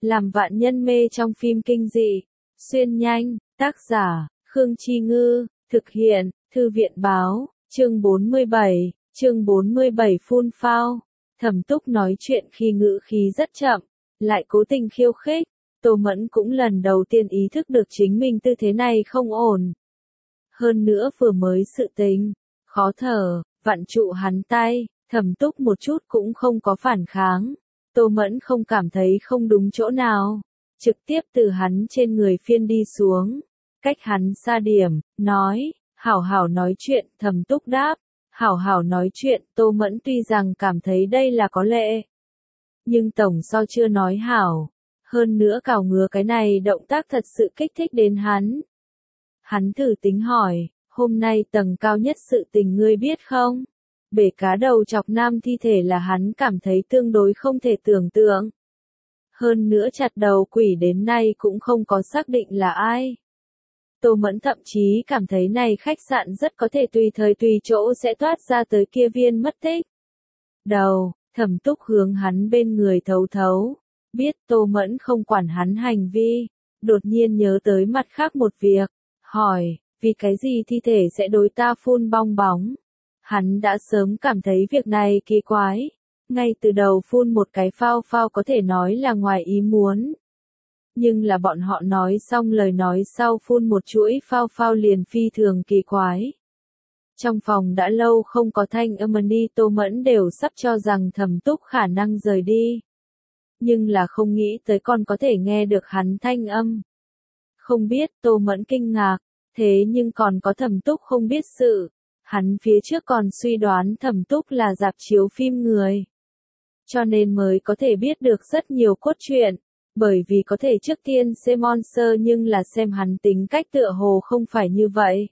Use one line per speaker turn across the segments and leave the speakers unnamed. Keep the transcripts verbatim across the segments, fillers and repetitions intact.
làm vạn nhân mê trong phim kinh dị. Xuyên nhanh, tác giả, Khương Chi Ngư, thực hiện, Thư viện Báo, chương bốn mươi bảy, chương bốn mươi bảy phun phao. Thẩm Túc nói chuyện khi ngữ khí rất chậm, lại cố tình khiêu khích. Tô Mẫn cũng lần đầu tiên ý thức được chính mình tư thế này không ổn. Hơn nữa vừa mới sự tình, khó thở, vặn trụ hắn tay, Thẩm Túc một chút cũng không có phản kháng. Tô Mẫn không cảm thấy không đúng chỗ nào, trực tiếp từ hắn trên người phiên đi xuống, cách hắn xa điểm, nói, hảo hảo nói chuyện, Thẩm Túc đáp, hảo hảo nói chuyện, Tô Mẫn tuy rằng cảm thấy đây là có lệ, nhưng tổng so chưa nói hảo, hơn nữa cào ngứa cái này động tác thật sự kích thích đến hắn. Hắn thử tính hỏi, hôm nay tầng cao nhất sự tình ngươi biết không? Bể cá đầu chọc nam thi thể là hắn cảm thấy tương đối không thể tưởng tượng. Hơn nữa chặt đầu quỷ đến nay cũng không có xác định là ai. Tô Mẫn thậm chí cảm thấy này khách sạn rất có thể tùy thời tùy chỗ sẽ toát ra tới kia viên mất tích. Đầu, Thẩm Túc hướng hắn bên người thấu thấu. Biết Tô Mẫn không quản hắn hành vi, đột nhiên nhớ tới mặt khác một việc, hỏi, vì cái gì thi thể sẽ đối ta phun bong bóng? Hắn đã sớm cảm thấy việc này kỳ quái, ngay từ đầu phun một cái phao phao có thể nói là ngoài ý muốn. Nhưng là bọn họ nói xong lời nói sau phun một chuỗi phao phao liền phi thường kỳ quái. Trong phòng đã lâu không có thanh âm đi, Tô Mẫn đều sắp cho rằng Thẩm Túc khả năng rời đi. Nhưng là không nghĩ tới còn có thể nghe được hắn thanh âm. Không biết, Tô Mẫn kinh ngạc, thế nhưng còn có Thẩm Túc không biết sự. Hắn phía trước còn suy đoán Thẩm Túc là rạp chiếu phim người. Cho nên mới có thể biết được rất nhiều cốt truyện, bởi vì có thể trước tiên xem Monster nhưng là xem hắn tính cách tựa hồ không phải như vậy.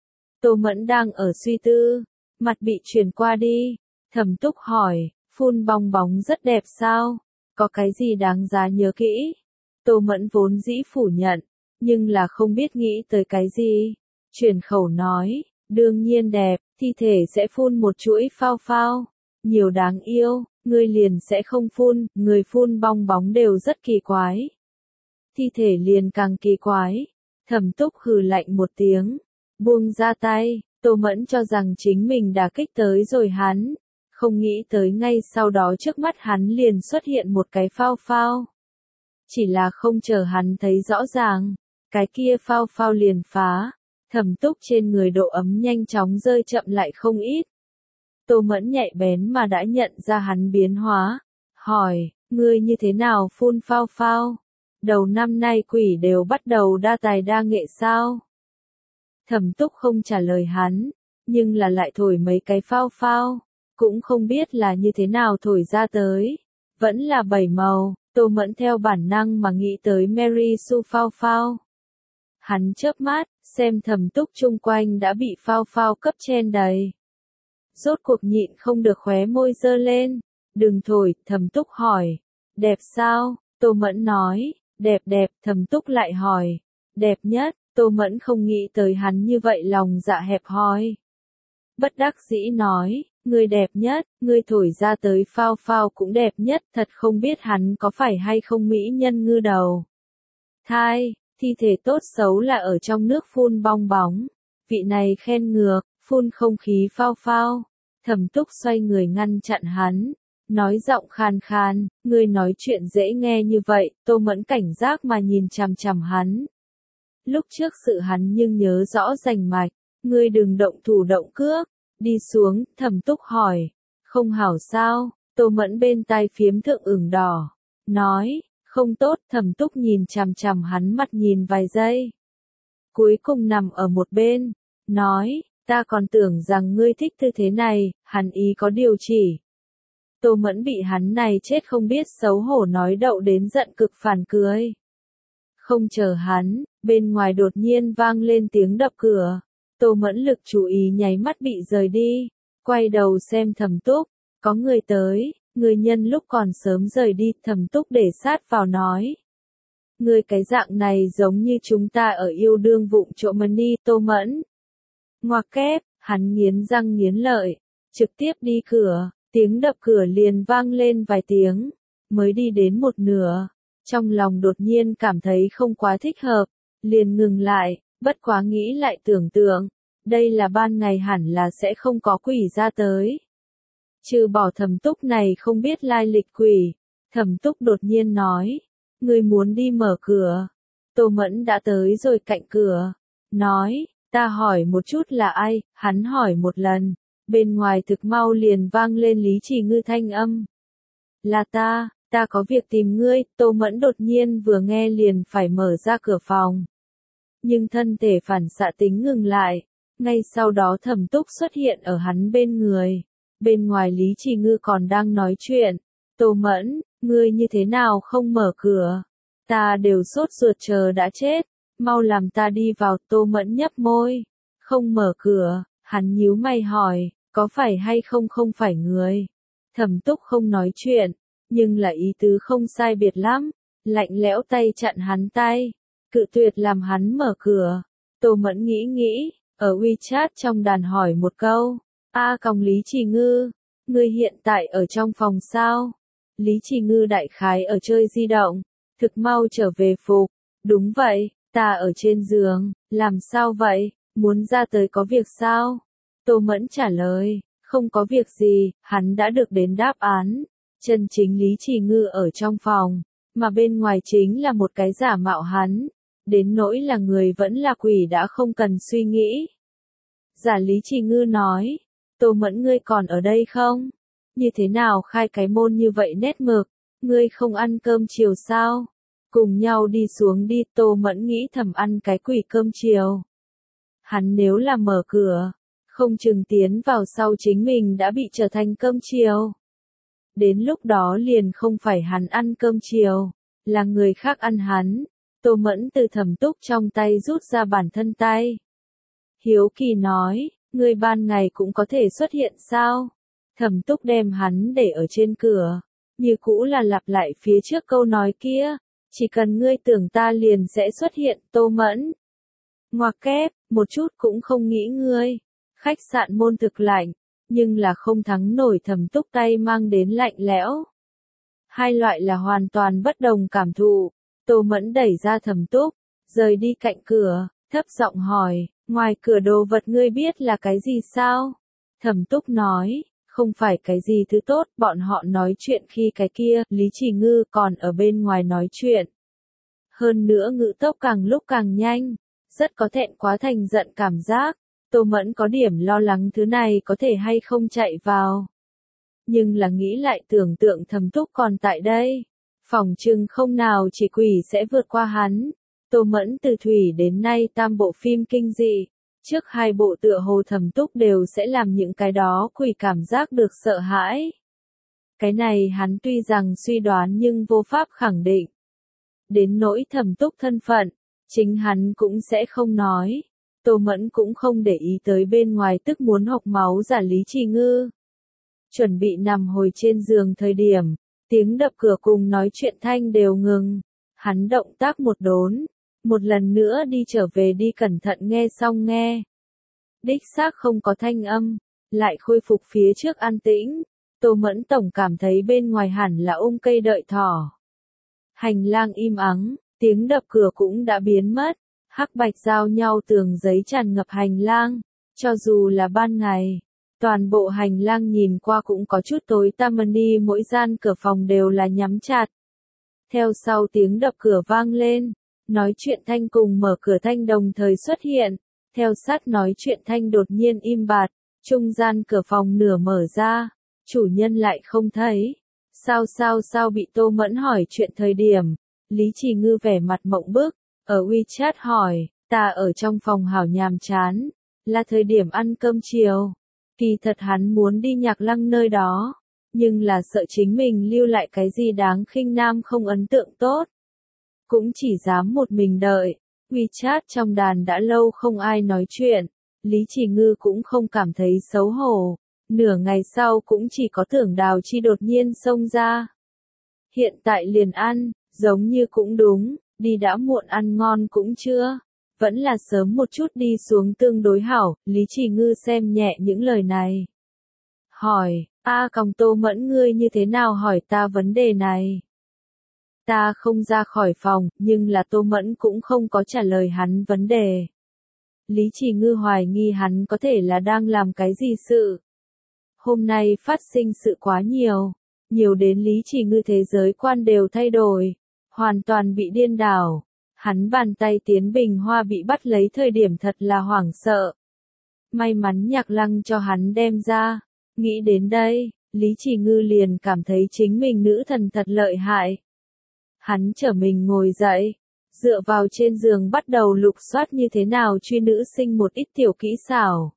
Tô Mẫn đang ở suy tư, mặt bị chuyển qua đi, Thẩm Túc hỏi, phun bong bóng rất đẹp sao? Có cái gì đáng giá nhớ kỹ? Tô Mẫn vốn dĩ phủ nhận, nhưng là không biết nghĩ tới cái gì. Chuyển khẩu nói, đương nhiên đẹp, thi thể sẽ phun một chuỗi phao phao. Nhiều đáng yêu, người liền sẽ không phun, người phun bong bóng đều rất kỳ quái. Thi thể liền càng kỳ quái. Thẩm Túc hừ lạnh một tiếng, buông ra tay, Tô Mẫn cho rằng chính mình đã kích tới rồi hắn. Không nghĩ tới ngay sau đó trước mắt hắn liền xuất hiện một cái phao phao. Chỉ là không chờ hắn thấy rõ ràng, cái kia phao phao liền phá, Thẩm Túc trên người độ ấm nhanh chóng rơi chậm lại không ít. Tô Mẫn nhạy bén mà đã nhận ra hắn biến hóa, hỏi, ngươi như thế nào phun phao phao? Đầu năm nay quỷ đều bắt đầu đa tài đa nghệ sao? Thẩm Túc không trả lời hắn, nhưng là lại thổi mấy cái phao phao. Cũng không biết là như thế nào thổi ra tới. Vẫn là bảy màu, Tô Mẫn theo bản năng mà nghĩ tới Mary Sue phao phao. Hắn chớp mắt, xem Thẩm Túc chung quanh đã bị phao phao cấp chen đầy. Rốt cuộc nhịn không được khóe môi dơ lên. Đừng thổi, Thẩm Túc hỏi. Đẹp sao? Tô Mẫn nói. Đẹp đẹp, Thẩm Túc lại hỏi. Đẹp nhất, Tô Mẫn không nghĩ tới hắn như vậy lòng dạ hẹp hòi. Bất đắc dĩ nói. Người đẹp nhất, người thổi ra tới phao phao cũng đẹp nhất, thật không biết hắn có phải hay không mỹ nhân ngư đầu. Thai, thi thể tốt xấu là ở trong nước phun bong bóng. Vị này khen ngược, phun không khí phao phao. Thẩm Túc xoay người ngăn chặn hắn, nói giọng khan khan, người nói chuyện dễ nghe như vậy, Tô Mẫn cảnh giác mà nhìn chằm chằm hắn. Lúc trước sự hắn nhưng nhớ rõ rành mạch, ngươi đừng động thủ động cước. Đi xuống, Thẩm Túc hỏi, không hảo sao? Tô Mẫn bên tai phiếm thượng ửng đỏ, nói, không tốt. Thẩm Túc nhìn chằm chằm hắn mặt nhìn vài giây, cuối cùng nằm ở một bên, nói, ta còn tưởng rằng ngươi thích tư thế này, hắn ý có điều chỉ. Tô Mẫn bị hắn này chết không biết xấu hổ nói đậu đến giận cực phản cười. Không chờ hắn, bên ngoài đột nhiên vang lên tiếng đập cửa. Tô Mẫn lực chú ý nháy mắt bị rời đi, quay đầu xem Thẩm Túc, có người tới, người nhân lúc còn sớm rời đi, Thẩm Túc để sát vào nói. Người cái dạng này giống như chúng ta ở yêu đương vụng trộm đi, Tô Mẫn. Ngoặc kép, hắn nghiến răng nghiến lợi, trực tiếp đi cửa, tiếng đập cửa liền vang lên vài tiếng, mới đi đến một nửa, Trong lòng đột nhiên cảm thấy không quá thích hợp, liền ngừng lại, bất quá nghĩ lại tưởng tượng, đây là ban ngày hẳn là sẽ không có quỷ ra tới. Trừ bỏ Thẩm Túc này không biết lai lịch quỷ, Thẩm Túc đột nhiên nói, ngươi muốn đi mở cửa. Tô Mẫn đã tới rồi cạnh cửa, nói, ta hỏi một chút là ai, hắn hỏi một lần, bên ngoài thực mau liền vang lên Lý Chỉ Ngư thanh âm. Là ta, ta có việc tìm ngươi, Tô Mẫn đột nhiên vừa nghe liền phải mở ra cửa phòng. Nhưng thân thể phản xạ tính ngừng lại, ngay sau đó Thẩm Túc xuất hiện ở hắn bên người. Bên ngoài Lý Chỉ Ngư còn đang nói chuyện, Tô Mẫn, ngươi như thế nào không mở cửa? Ta đều sốt ruột chờ đã chết, mau làm ta đi vào. Tô Mẫn nhấp môi, không mở cửa, hắn nhíu mày hỏi, có phải hay không không phải người? Thẩm Túc không nói chuyện, nhưng là ý tứ không sai biệt lắm, lạnh lẽo tay chặn hắn tay, cự tuyệt làm hắn mở cửa. Tô Mẫn nghĩ nghĩ, ở WeChat trong đàn hỏi một câu, a còng Lý Chỉ Ngư, ngươi hiện tại ở trong phòng sao? Lý Chỉ Ngư đại khái ở chơi di động, thực mau trở về phục, đúng vậy, ta ở trên giường, làm sao vậy, muốn ra tới có việc sao? Tô Mẫn trả lời, không có việc gì, hắn đã được đến đáp án. Chân chính Lý Chỉ Ngư ở trong phòng, mà bên ngoài chính là một cái giả mạo hắn, đến nỗi là người vẫn là quỷ đã không cần suy nghĩ. Giả Lý Chỉ Ngư nói, Tô Mẫn ngươi còn ở đây không? Như thế nào khai cái môn như vậy nét mực, ngươi không ăn cơm chiều sao? Cùng nhau đi xuống đi. Tô Mẫn nghĩ thầm ăn cái quỷ cơm chiều. Hắn nếu là mở cửa, không chừng tiến vào sau chính mình đã bị trở thành cơm chiều. Đến lúc đó liền không phải hắn ăn cơm chiều, là người khác ăn hắn. Tô Mẫn từ Thẩm Túc trong tay rút ra bản thân tay. Hiếu kỳ nói, ngươi ban ngày cũng có thể xuất hiện sao? Thẩm Túc đem hắn để ở trên cửa, như cũ là lặp lại phía trước câu nói kia, chỉ cần ngươi tưởng ta liền sẽ xuất hiện. Tô Mẫn ngoặc kép, một chút cũng không nghĩ ngươi. Khách sạn môn thực lạnh, nhưng là không thắng nổi Thẩm Túc tay mang đến lạnh lẽo. Hai loại là hoàn toàn bất đồng cảm thụ. Tô Mẫn đẩy ra Thẩm Túc, rời đi cạnh cửa, thấp giọng hỏi, ngoài cửa đồ vật ngươi biết là cái gì sao? Thẩm Túc nói, không phải cái gì thứ tốt, bọn họ nói chuyện khi cái kia, Lý Chỉ Ngư còn ở bên ngoài nói chuyện. Hơn nữa ngữ tốc càng lúc càng nhanh, rất có thẹn quá thành giận cảm giác. Tô Mẫn có điểm lo lắng thứ này có thể hay không chạy vào. Nhưng là nghĩ lại tưởng tượng Thẩm Túc còn tại đây, phỏng chừng không nào chỉ quỷ sẽ vượt qua hắn. Tô Mẫn từ thủy đến nay tam bộ phim kinh dị, trước hai bộ tựa hồ Thẩm Túc đều sẽ làm những cái đó quỷ cảm giác được sợ hãi. Cái này hắn tuy rằng suy đoán nhưng vô pháp khẳng định. Đến nỗi Thẩm Túc thân phận, chính hắn cũng sẽ không nói. Tô Mẫn cũng không để ý tới bên ngoài tức muốn hộc máu giả Lý Chỉ Ngư. Chuẩn bị nằm hồi trên giường thời điểm, tiếng đập cửa cùng nói chuyện thanh đều ngừng. Hắn động tác một đốn, một lần nữa đi trở về đi cẩn thận nghe xong nghe. Đích xác không có thanh âm, lại khôi phục phía trước an tĩnh. Tô Mẫn tổng cảm thấy bên ngoài hẳn là ôm cây đợi thỏ. Hành lang im ắng, tiếng đập cửa cũng đã biến mất. Hắc bạch giao nhau tường giấy tràn ngập hành lang, cho dù là ban ngày, toàn bộ hành lang nhìn qua cũng có chút tối tăm, đi mỗi gian cửa phòng đều là nhắm chặt. Theo sau tiếng đập cửa vang lên, nói chuyện thanh cùng mở cửa thanh đồng thời xuất hiện, theo sát nói chuyện thanh đột nhiên im bặt, trung gian cửa phòng nửa mở ra, chủ nhân lại không thấy. Sao sao sao bị Tô Mẫn hỏi chuyện thời điểm, Lý Chỉ Ngư vẻ mặt mộng bức. Ở WeChat hỏi, ta ở trong phòng hảo nhàm chán, là thời điểm ăn cơm chiều. Kỳ thật hắn muốn đi Nhạc Lăng nơi đó, nhưng là sợ chính mình lưu lại cái gì đáng khinh nam không ấn tượng tốt. Cũng chỉ dám một mình đợi. WeChat trong đàn đã lâu không ai nói chuyện, Lý Chỉ Ngư cũng không cảm thấy xấu hổ. Nửa ngày sau cũng chỉ có Tưởng Đào Chi đột nhiên xông ra. Hiện tại liền ăn, giống như cũng đúng. Đi đã muộn ăn ngon cũng chưa, vẫn là sớm một chút đi xuống tương đối hảo. Lý Chỉ Ngư xem nhẹ những lời này. Hỏi, a còng Tô Mẫn ngươi như thế nào hỏi ta vấn đề này? Ta không ra khỏi phòng, nhưng là Tô Mẫn cũng không có trả lời hắn vấn đề. Lý Chỉ Ngư hoài nghi hắn có thể là đang làm cái gì sự. Hôm nay phát sinh sự quá nhiều, nhiều đến Lý Chỉ Ngư thế giới quan đều thay đổi, hoàn toàn bị điên đảo. Hắn bàn tay Tiến Bình Hoa bị bắt lấy thời điểm thật là hoảng sợ. May mắn Nhạc Lăng cho hắn đem ra. Nghĩ đến đây, Lý Chỉ Ngư liền cảm thấy chính mình nữ thần thật lợi hại. Hắn trở mình ngồi dậy, dựa vào trên giường bắt đầu lục soát như thế nào truy nữ sinh một ít tiểu kỹ xảo.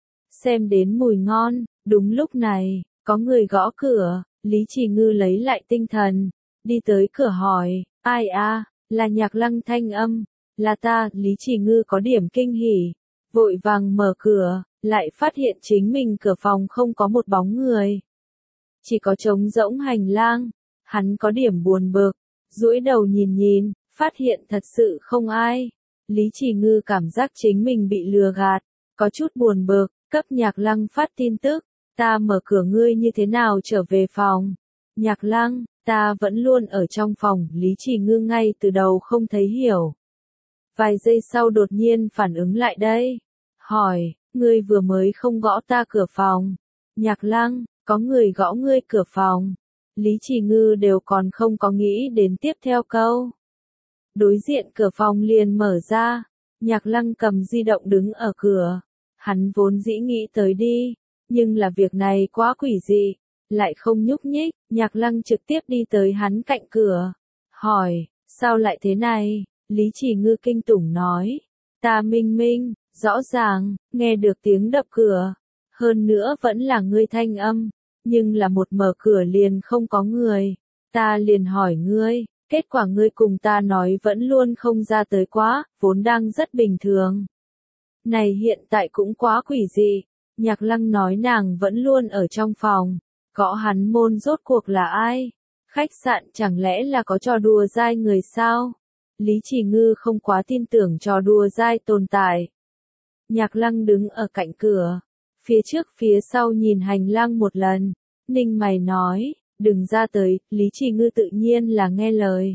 Xem đến mùi ngon, đúng lúc này, có người gõ cửa, Lý Chỉ Ngư lấy lại tinh thần, đi tới cửa hỏi, ai a, là Nhạc Lăng thanh âm, là ta, Lý Chỉ Ngư có điểm kinh hỉ, vội vàng mở cửa, lại phát hiện chính mình cửa phòng không có một bóng người. Chỉ có trống rỗng hành lang, hắn có điểm buồn bực, duỗi đầu nhìn nhìn, phát hiện thật sự không ai. Lý Chỉ Ngư cảm giác chính mình bị lừa gạt, có chút buồn bực, cấp Nhạc Lăng phát tin tức, ta mở cửa ngươi như thế nào trở về phòng. Nhạc Lăng, ta vẫn luôn ở trong phòng, Lý Chỉ Ngư ngay từ đầu không thấy hiểu. Vài giây sau đột nhiên phản ứng lại đây, hỏi, ngươi vừa mới không gõ ta cửa phòng. Nhạc Lăng, có người gõ ngươi cửa phòng. Lý Chỉ Ngư đều còn không có nghĩ đến tiếp theo câu. Đối diện cửa phòng liền mở ra, Nhạc Lăng cầm di động đứng ở cửa. Hắn vốn dĩ nghĩ tới đi, nhưng là việc này quá quỷ dị, lại không nhúc nhích. Nhạc Lăng trực tiếp đi tới hắn cạnh cửa, hỏi, sao lại thế này? Lý Chỉ Ngư kinh tủng nói, ta minh minh, rõ ràng, nghe được tiếng đập cửa, hơn nữa vẫn là ngươi thanh âm, nhưng là một mở cửa liền không có người, ta liền hỏi ngươi, kết quả ngươi cùng ta nói vẫn luôn không ra tới quá, vốn đang rất bình thường. Này hiện tại cũng quá quỷ dị, Nhạc Lăng nói nàng vẫn luôn ở trong phòng, gõ hắn môn rốt cuộc là ai? Khách sạn chẳng lẽ là có trò đùa dai người sao? Lý Chỉ Ngư không quá tin tưởng trò đùa dai tồn tại. Nhạc Lăng đứng ở cạnh cửa, phía trước phía sau nhìn hành lang một lần, ninh mày nói, đừng ra tới, Lý Chỉ Ngư tự nhiên là nghe lời.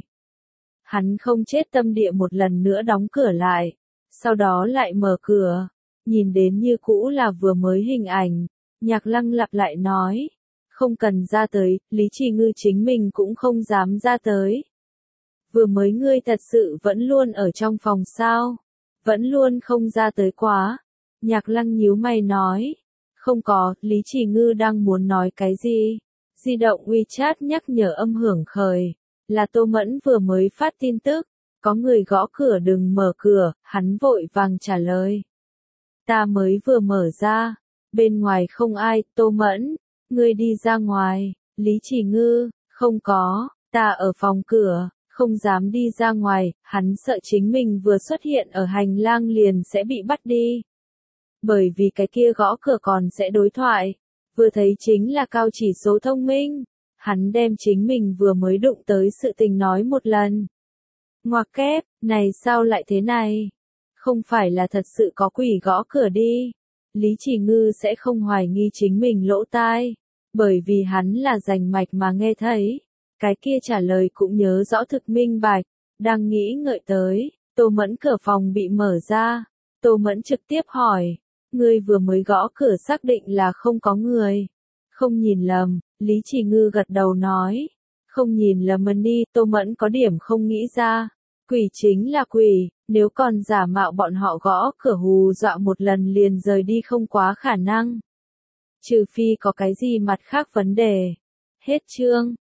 Hắn không chết tâm địa một lần nữa đóng cửa lại, sau đó lại mở cửa, nhìn đến như cũ là vừa mới hình ảnh, Nhạc Lăng lặp lại nói, không cần ra tới, Lý Chỉ Ngư chính mình cũng không dám ra tới. Vừa mới ngươi thật sự vẫn luôn ở trong phòng sao? Vẫn luôn không ra tới quá. Nhạc Lăng nhíu mày nói. Không có, Lý Chỉ Ngư đang muốn nói cái gì? Di động WeChat nhắc nhở âm hưởng khởi. Là Tô Mẫn vừa mới phát tin tức. Có người gõ cửa đừng mở cửa, hắn vội vàng trả lời. Ta mới vừa mở ra. Bên ngoài không ai, Tô Mẫn. Ngươi đi ra ngoài. Lý Chỉ Ngư, không có, ta ở phòng cửa. Không dám đi ra ngoài, hắn sợ chính mình vừa xuất hiện ở hành lang liền sẽ bị bắt đi. Bởi vì cái kia gõ cửa còn sẽ đối thoại, vừa thấy chính là cao chỉ số thông minh. Hắn đem chính mình vừa mới đụng tới sự tình nói một lần. Ngoặc kép, này sao lại thế này? Không phải là thật sự có quỷ gõ cửa đi. Lý Chỉ Ngư sẽ không hoài nghi chính mình lỗ tai, bởi vì hắn là rành mạch mà nghe thấy. Cái kia trả lời cũng nhớ rõ thực minh bạch, đang nghĩ ngợi tới, Tô Mẫn cửa phòng bị mở ra, Tô Mẫn trực tiếp hỏi, ngươi vừa mới gõ cửa xác định là không có người, không nhìn lầm, Lý Chỉ Ngư gật đầu nói, không nhìn lầm đi, Tô Mẫn có điểm không nghĩ ra, quỷ chính là quỷ, nếu còn giả mạo bọn họ gõ cửa hù dọa một lần liền rời đi không quá khả năng, trừ phi có cái gì mặt khác vấn đề. Hết chương.